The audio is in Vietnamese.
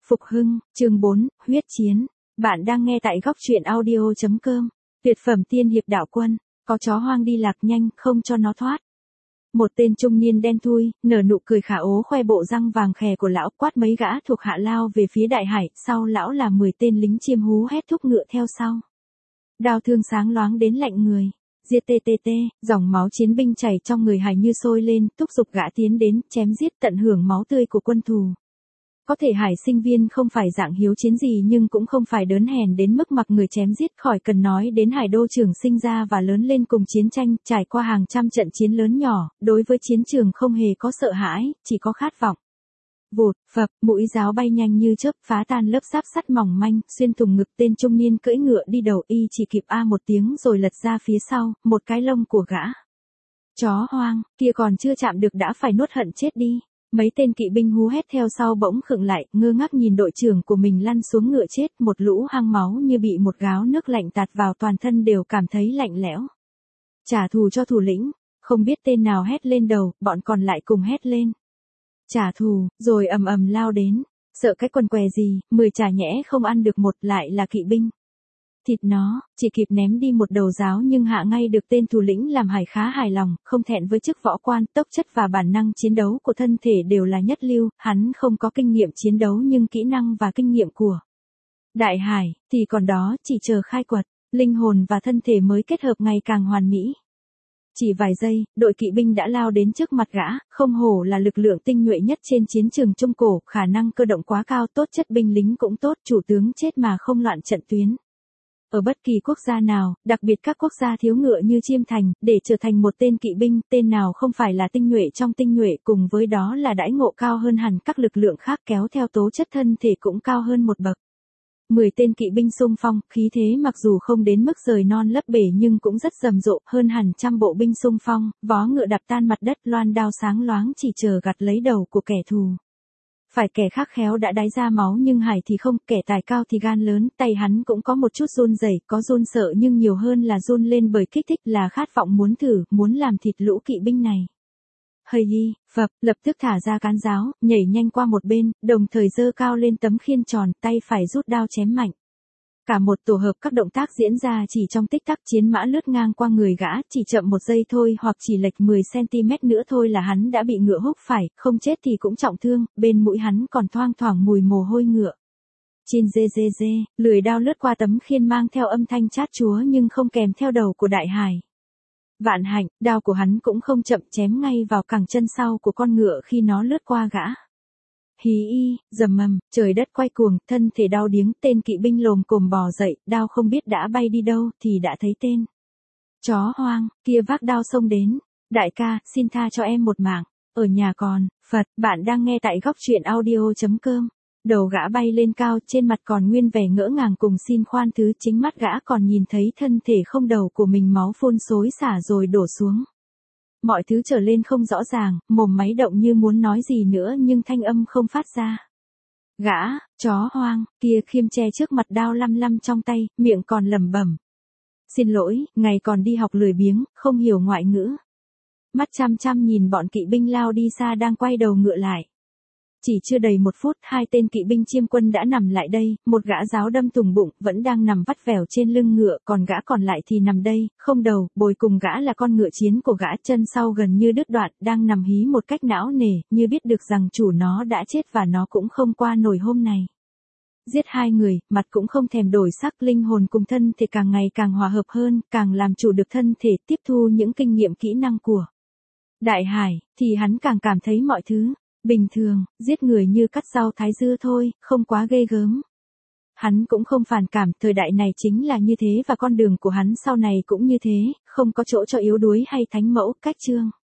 Phục hưng, chương 4, huyết chiến. Bạn đang nghe tại góc truyện audio.com. Tuyệt phẩm tiên hiệp đạo quân, có chó hoang đi lạc nhanh không cho nó thoát. Một tên trung niên đen thui, nở nụ cười khả ố khoe bộ răng vàng khè của lão, quát mấy gã thuộc hạ lao về phía đại hải, sau lão là 10 tên lính chiêm hú hét thúc ngựa theo sau. Đao thương sáng loáng đến lạnh người. Giết ttt, dòng máu chiến binh chảy trong người Hải như sôi lên, thúc giục gã tiến đến, chém giết tận hưởng máu tươi của quân thù. Có thể Hải sinh viên không phải dạng hiếu chiến gì nhưng cũng không phải đớn hèn đến mức mặc người chém giết, khỏi cần nói đến Hải đô trưởng sinh ra và lớn lên cùng chiến tranh, trải qua hàng trăm trận chiến lớn nhỏ, đối với chiến trường không hề có sợ hãi, chỉ có khát vọng. Vụt, phập, mũi giáo bay nhanh như chớp, phá tan lớp giáp sắt mỏng manh, xuyên thủng ngực tên trung niên cưỡi ngựa đi đầu, y chỉ kịp a một tiếng rồi lật ra phía sau, một cái lông của gã. Chó hoang, kia còn chưa chạm được đã phải nuốt hận chết đi. Mấy tên kỵ binh hú hét theo sau bỗng khựng lại, ngơ ngác nhìn đội trưởng của mình lăn xuống ngựa chết, một lũ hang máu như bị một gáo nước lạnh tạt vào toàn thân đều cảm thấy lạnh lẽo. Trả thù cho thủ lĩnh, không biết tên nào hét lên đầu, bọn còn lại cùng hét lên. Trả thù, rồi ầm ầm lao đến, sợ cái quần què gì, 10 chả nhẽ không ăn được một, lại là kỵ binh. Thịt nó, chỉ kịp ném đi một đầu giáo nhưng hạ ngay được tên thủ lĩnh làm Hải khá hài lòng, không thẹn với chức võ quan, tốc chất và bản năng chiến đấu của thân thể đều là nhất lưu, hắn không có kinh nghiệm chiến đấu nhưng kỹ năng và kinh nghiệm của Đại Hải, thì còn đó, chỉ chờ khai quật, linh hồn và thân thể mới kết hợp ngày càng hoàn mỹ. Chỉ vài giây, đội kỵ binh đã lao đến trước mặt gã, không hổ là lực lượng tinh nhuệ nhất trên chiến trường Trung Cổ, khả năng cơ động quá cao, tốt chất binh lính cũng tốt, chủ tướng chết mà không loạn trận tuyến. Ở bất kỳ quốc gia nào, đặc biệt các quốc gia thiếu ngựa như Chiêm Thành, để trở thành một tên kỵ binh, tên nào không phải là tinh nhuệ trong tinh nhuệ, cùng với đó là đãi ngộ cao hơn hẳn các lực lượng khác, kéo theo tố chất thân thể cũng cao hơn một bậc. 10 tên kỵ binh xung phong, khí thế mặc dù không đến mức rời non lấp bể nhưng cũng rất rầm rộ, hơn hẳn trăm bộ binh xung phong, vó ngựa đạp tan mặt đất, loan đao sáng loáng chỉ chờ gặt lấy đầu của kẻ thù. Phải kẻ khác khéo đã đái ra máu nhưng Hải thì không, kẻ tài cao thì gan lớn, tay hắn cũng có một chút run rẩy, có run sợ nhưng nhiều hơn là run lên bởi kích thích, là khát vọng muốn thử, muốn làm thịt lũ kỵ binh này. Hây y, phập, lập tức thả ra cán giáo, nhảy nhanh qua một bên, đồng thời giơ cao lên tấm khiên tròn, tay phải rút đao chém mạnh. Cả một tổ hợp các động tác diễn ra chỉ trong tích tắc, chiến mã lướt ngang qua người gã, chỉ chậm một giây thôi hoặc chỉ lệch 10cm nữa thôi là hắn đã bị ngựa húc phải, không chết thì cũng trọng thương, bên mũi hắn còn thoang thoảng mùi mồ hôi ngựa. Chin dê dê dê, lưỡi đao lướt qua tấm khiên mang theo âm thanh chát chúa nhưng không kèm theo đầu của Đại Hải. Vạn hạnh, đao của hắn cũng không chậm, chém ngay vào cẳng chân sau của con ngựa khi nó lướt qua gã. Hí y, rầm mầm, trời đất quay cuồng, thân thể đau điếng, tên kỵ binh lồm cồm bò dậy, đao không biết đã bay đi đâu thì đã thấy tên chó hoang kia vác đao xông đến. Đại ca, xin tha cho em một mạng, ở nhà còn, Phật, bạn đang nghe tại góc truyện audio.com. Đầu gã bay lên cao, trên mặt còn nguyên vẻ ngỡ ngàng cùng xin khoan thứ, chính mắt gã còn nhìn thấy thân thể không đầu của mình máu phun xối xả rồi đổ xuống. Mọi thứ trở lên không rõ ràng, mồm máy động như muốn nói gì nữa nhưng thanh âm không phát ra. Gã, chó hoang, kia khiêm che trước mặt đao lăm lăm trong tay, miệng còn lẩm bẩm. Xin lỗi, ngày còn đi học lười biếng, không hiểu ngoại ngữ. Mắt chăm chăm nhìn bọn kỵ binh lao đi xa đang quay đầu ngựa lại. Chỉ chưa đầy 1 phút, 2 tên kỵ binh chiêm quân đã nằm lại đây, một gã giáo đâm thủng bụng, vẫn đang nằm vắt vẻo trên lưng ngựa, còn gã còn lại thì nằm đây, không đầu, bồi cùng gã là con ngựa chiến của gã, chân sau gần như đứt đoạn, đang nằm hí một cách não nề, như biết được rằng chủ nó đã chết và nó cũng không qua nổi hôm này. Giết 2 người, mặt cũng không thèm đổi sắc, linh hồn cùng thân thể càng ngày càng hòa hợp hơn, càng làm chủ được thân thể, tiếp thu những kinh nghiệm kỹ năng của Đại Hải, thì hắn càng cảm thấy mọi thứ bình thường, giết người như cắt rau thái dưa thôi, không quá ghê gớm. Hắn cũng không phản cảm, thời đại này chính là như thế và con đường của hắn sau này cũng như thế, không có chỗ cho yếu đuối hay thánh mẫu, cách chương.